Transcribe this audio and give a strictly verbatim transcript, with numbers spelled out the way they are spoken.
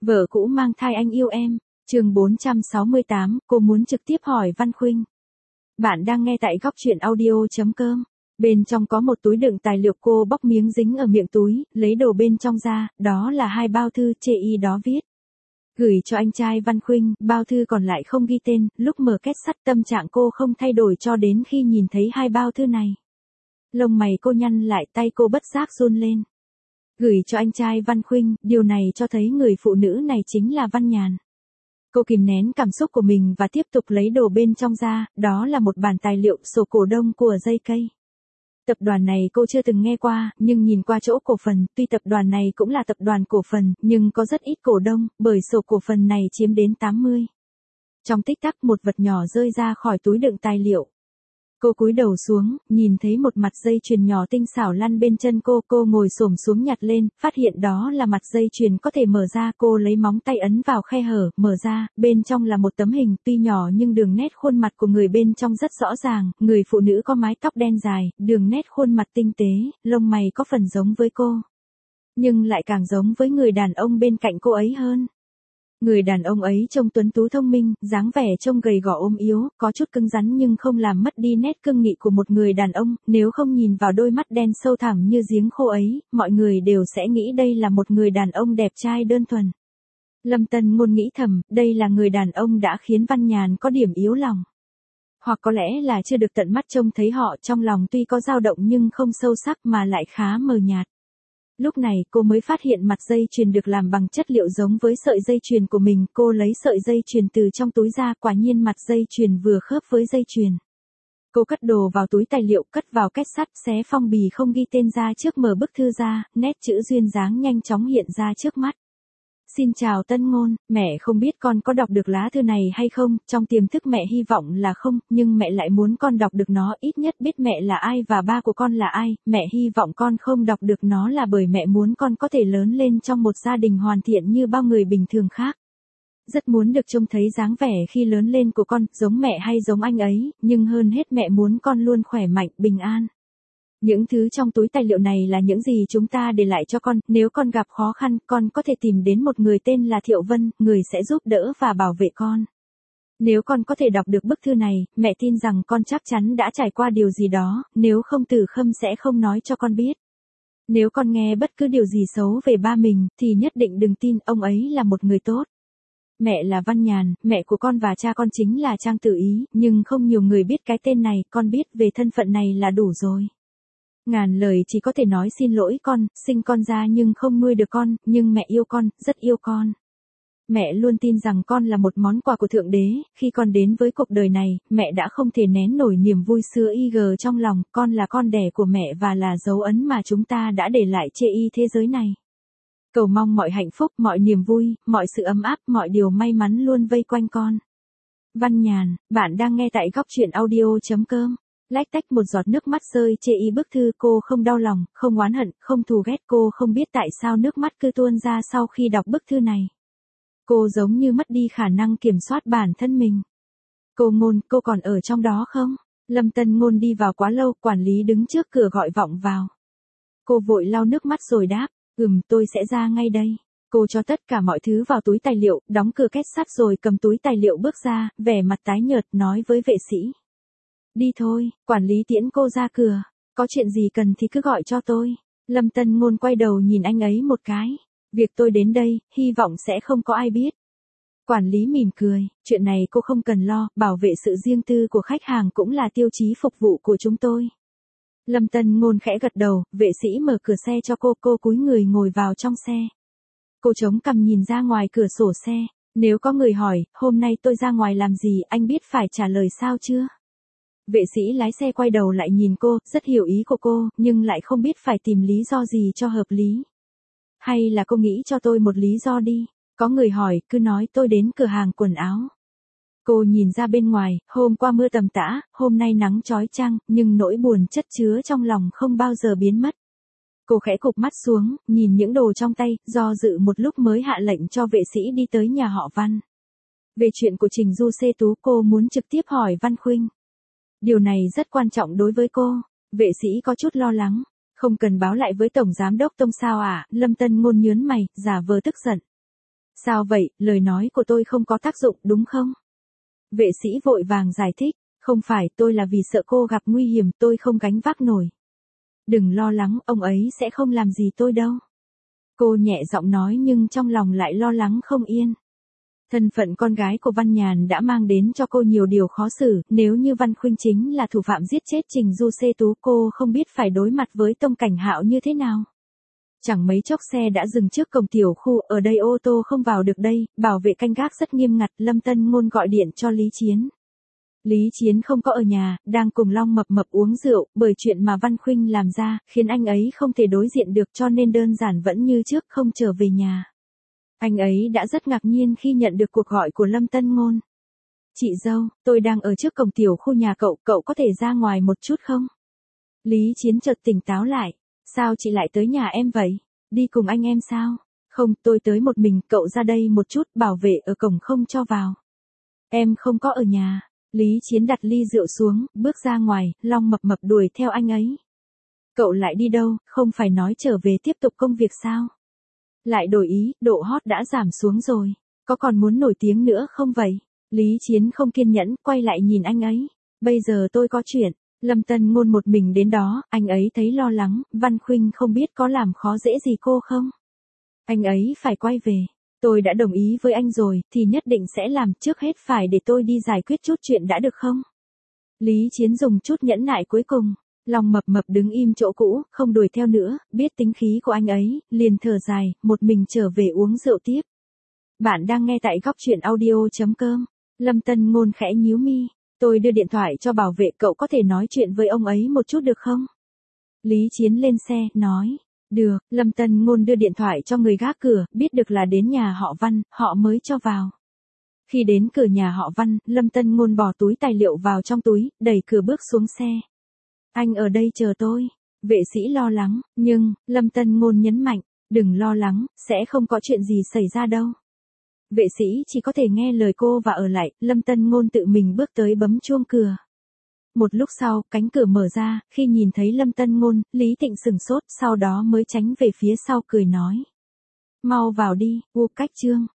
Vợ cũ mang thai anh yêu em, chương bốn trăm sáu mươi tám, cô muốn trực tiếp hỏi Văn Khuynh. Bạn đang nghe tại góc truyện audio.com. Bên trong có một túi đựng tài liệu, cô bóc miếng dính ở miệng túi, lấy đồ bên trong ra, đó là hai bao thư chê y đó viết. Gửi cho anh trai Văn Khuynh, bao thư còn lại không ghi tên, lúc mở két sắt tâm trạng cô không thay đổi cho đến khi nhìn thấy hai bao thư này. Lông mày cô nhăn lại, tay cô bất giác run lên. Gửi cho anh trai Văn Khuynh, điều này cho thấy người phụ nữ này chính là Văn Nhàn. Cô kìm nén cảm xúc của mình và tiếp tục lấy đồ bên trong ra, đó là một bản tài liệu sổ cổ đông của gi ca. Tập đoàn này cô chưa từng nghe qua, nhưng nhìn qua chỗ cổ phần, tuy tập đoàn này cũng là tập đoàn cổ phần, nhưng có rất ít cổ đông, bởi sổ cổ phần này chiếm đến tám mươi. Trong tích tắc một vật nhỏ rơi ra khỏi túi đựng tài liệu. Cô cúi đầu xuống, nhìn thấy một mặt dây chuyền nhỏ tinh xảo lăn bên chân cô, cô ngồi xổm xuống nhặt lên, phát hiện đó là mặt dây chuyền có thể mở ra, cô lấy móng tay ấn vào khe hở, mở ra, bên trong là một tấm hình, tuy nhỏ nhưng đường nét khuôn mặt của người bên trong rất rõ ràng, người phụ nữ có mái tóc đen dài, đường nét khuôn mặt tinh tế, lông mày có phần giống với cô, nhưng lại càng giống với người đàn ông bên cạnh cô ấy hơn. Người đàn ông ấy trông tuấn tú thông minh, dáng vẻ trông gầy gò ốm yếu, có chút cứng rắn nhưng không làm mất đi nét cương nghị của một người đàn ông, nếu không nhìn vào đôi mắt đen sâu thẳm như giếng khô ấy, mọi người đều sẽ nghĩ đây là một người đàn ông đẹp trai đơn thuần. Lâm Tân Ngôn nghĩ thầm, đây là người đàn ông đã khiến Văn Nhàn có điểm yếu lòng. Hoặc có lẽ là chưa được tận mắt trông thấy họ, trong lòng tuy có dao động nhưng không sâu sắc mà lại khá mờ nhạt. Lúc này cô mới phát hiện mặt dây chuyền được làm bằng chất liệu giống với sợi dây chuyền của mình, cô lấy sợi dây chuyền từ trong túi ra, quả nhiên mặt dây chuyền vừa khớp với dây chuyền. Cô cất đồ vào túi tài liệu, cất vào két sắt, xé phong bì không ghi tên ra trước, mở bức thư ra, nét chữ duyên dáng nhanh chóng hiện ra trước mắt. Xin chào Tân Ngôn, mẹ không biết con có đọc được lá thư này hay không, trong tiềm thức mẹ hy vọng là không, nhưng mẹ lại muốn con đọc được nó, ít nhất biết mẹ là ai và ba của con là ai, mẹ hy vọng con không đọc được nó là bởi mẹ muốn con có thể lớn lên trong một gia đình hoàn thiện như bao người bình thường khác. Rất muốn được trông thấy dáng vẻ khi lớn lên của con, giống mẹ hay giống anh ấy, nhưng hơn hết mẹ muốn con luôn khỏe mạnh, bình an. Những thứ trong túi tài liệu này là những gì chúng ta để lại cho con, nếu con gặp khó khăn, con có thể tìm đến một người tên là Thiệu Vân, người sẽ giúp đỡ và bảo vệ con. Nếu con có thể đọc được bức thư này, mẹ tin rằng con chắc chắn đã trải qua điều gì đó, nếu không Tử Khâm sẽ không nói cho con biết. Nếu con nghe bất cứ điều gì xấu về ba mình, thì nhất định đừng tin, ông ấy là một người tốt. Mẹ là Văn Nhàn, mẹ của con và cha con chính là Trang Tử Ý, nhưng không nhiều người biết cái tên này, con biết về thân phận này là đủ rồi. Ngàn lời chỉ có thể nói xin lỗi con, sinh con ra nhưng không nuôi được con, nhưng mẹ yêu con, rất yêu con. Mẹ luôn tin rằng con là một món quà của Thượng Đế, khi con đến với cuộc đời này, mẹ đã không thể nén nổi niềm vui xưa y gờ trong lòng, con là con đẻ của mẹ và là dấu ấn mà chúng ta đã để lại chê y thế giới này. Cầu mong mọi hạnh phúc, mọi niềm vui, mọi sự ấm áp, mọi điều may mắn luôn vây quanh con. Văn Nhàn, bạn đang nghe tại góc truyện audio.com. Lách tách một giọt nước mắt rơi chê y bức thư, cô không đau lòng, không oán hận, không thù ghét, cô không biết tại sao nước mắt cứ tuôn ra sau khi đọc bức thư này. Cô giống như mất đi khả năng kiểm soát bản thân mình. Cô Ngôn, cô còn ở trong đó không? Lâm Tân Ngôn đi vào quá lâu, quản lý đứng trước cửa gọi vọng vào. Cô vội lau nước mắt rồi đáp, ừm tôi sẽ ra ngay đây. Cô cho tất cả mọi thứ vào túi tài liệu, đóng cửa két sắt rồi cầm túi tài liệu bước ra, vẻ mặt tái nhợt nói với vệ sĩ. Đi thôi, quản lý tiễn cô ra cửa, có chuyện gì cần thì cứ gọi cho tôi. Lâm Tân Ngôn quay đầu nhìn anh ấy một cái, việc tôi đến đây, hy vọng sẽ không có ai biết. Quản lý mỉm cười, chuyện này cô không cần lo, bảo vệ sự riêng tư của khách hàng cũng là tiêu chí phục vụ của chúng tôi. Lâm Tân Ngôn khẽ gật đầu, vệ sĩ mở cửa xe cho cô, cô cúi người ngồi vào trong xe. Cô chống cằm nhìn ra ngoài cửa sổ xe, nếu có người hỏi, hôm nay tôi ra ngoài làm gì, anh biết phải trả lời sao chưa? Vệ sĩ lái xe quay đầu lại nhìn cô, rất hiểu ý của cô, nhưng lại không biết phải tìm lý do gì cho hợp lý. Hay là cô nghĩ cho tôi một lý do đi, có người hỏi, cứ nói tôi đến cửa hàng quần áo. Cô nhìn ra bên ngoài, hôm qua mưa tầm tã, hôm nay nắng chói chang, nhưng nỗi buồn chất chứa trong lòng không bao giờ biến mất. Cô khẽ cụp mắt xuống, nhìn những đồ trong tay, do dự một lúc mới hạ lệnh cho vệ sĩ đi tới nhà họ Văn. Về chuyện của Trình Du Xê Tú, cô muốn trực tiếp hỏi Văn Khuynh. Điều này rất quan trọng đối với cô. Vệ sĩ có chút lo lắng. Không cần báo lại với Tổng Giám đốc Tông sao à, Lâm Tân Ngôn nhớn mày, giả vờ tức giận. Sao vậy, lời nói của tôi không có tác dụng đúng không? Vệ sĩ vội vàng giải thích, không phải, tôi là vì sợ cô gặp nguy hiểm, tôi không gánh vác nổi. Đừng lo lắng, ông ấy sẽ không làm gì tôi đâu. Cô nhẹ giọng nói nhưng trong lòng lại lo lắng không yên. Thân phận con gái của Văn Nhàn đã mang đến cho cô nhiều điều khó xử, nếu như Văn Khuynh chính là thủ phạm giết chết Trình Du Xê Tú, cô không biết phải đối mặt với Tông Cảnh Hạo như thế nào. Chẳng mấy chốc xe đã dừng trước cổng tiểu khu, ở đây ô tô không vào được đây, bảo vệ canh gác rất nghiêm ngặt, Lâm Tân Ngôn gọi điện cho Lý Chiến. Lý Chiến không có ở nhà, đang cùng Long Mập Mập uống rượu, bởi chuyện mà Văn Khuynh làm ra, khiến anh ấy không thể đối diện được cho nên đơn giản vẫn như trước không trở về nhà. Anh ấy đã rất ngạc nhiên khi nhận được cuộc gọi của Lâm Tân Ngôn. Chị dâu, tôi đang ở trước cổng tiểu khu nhà cậu, cậu có thể ra ngoài một chút không? Lý Chiến chợt tỉnh táo lại. Sao chị lại tới nhà em vậy? Đi cùng anh em sao? Không, tôi tới một mình, cậu ra đây một chút, bảo vệ ở cổng không cho vào. Em không có ở nhà. Lý Chiến đặt ly rượu xuống, bước ra ngoài, Long Mập Mập đuổi theo anh ấy. Cậu lại đi đâu, không phải nói trở về tiếp tục công việc sao? Lại đổi ý, độ hot đã giảm xuống rồi. Có còn muốn nổi tiếng nữa không vậy? Lý Chiến không kiên nhẫn, quay lại nhìn anh ấy. Bây giờ tôi có chuyện. Lâm Tân Ngôn một mình đến đó, anh ấy thấy lo lắng, Văn Khuynh không biết có làm khó dễ gì cô không? Anh ấy phải quay về. Tôi đã đồng ý với anh rồi, thì nhất định sẽ làm, trước hết phải để tôi đi giải quyết chút chuyện đã được không? Lý Chiến dùng chút nhẫn nại cuối cùng. Long Mập Mập đứng im chỗ cũ, không đuổi theo nữa, biết tính khí của anh ấy, liền thở dài, một mình trở về uống rượu tiếp. Bạn đang nghe tại góc truyện audio chấm com. Lâm Tân Ngôn khẽ nhíu mi. Tôi đưa điện thoại cho bảo vệ, cậu có thể nói chuyện với ông ấy một chút được không? Lý Chiến lên xe, nói. Được, Lâm Tân Ngôn đưa điện thoại cho người gác cửa, biết được là đến nhà họ Văn, họ mới cho vào. Khi đến cửa nhà họ Văn, Lâm Tân Ngôn bỏ túi tài liệu vào trong túi, đẩy cửa bước xuống xe. Anh ở đây chờ tôi. Vệ sĩ lo lắng, nhưng, Lâm Tân Ngôn nhấn mạnh, đừng lo lắng, sẽ không có chuyện gì xảy ra đâu. Vệ sĩ chỉ có thể nghe lời cô và ở lại, Lâm Tân Ngôn tự mình bước tới bấm chuông cửa. Một lúc sau, cánh cửa mở ra, khi nhìn thấy Lâm Tân Ngôn, Lý Tịnh sừng sốt, sau đó mới tránh về phía sau cười nói. Mau vào đi, U Cách Trương.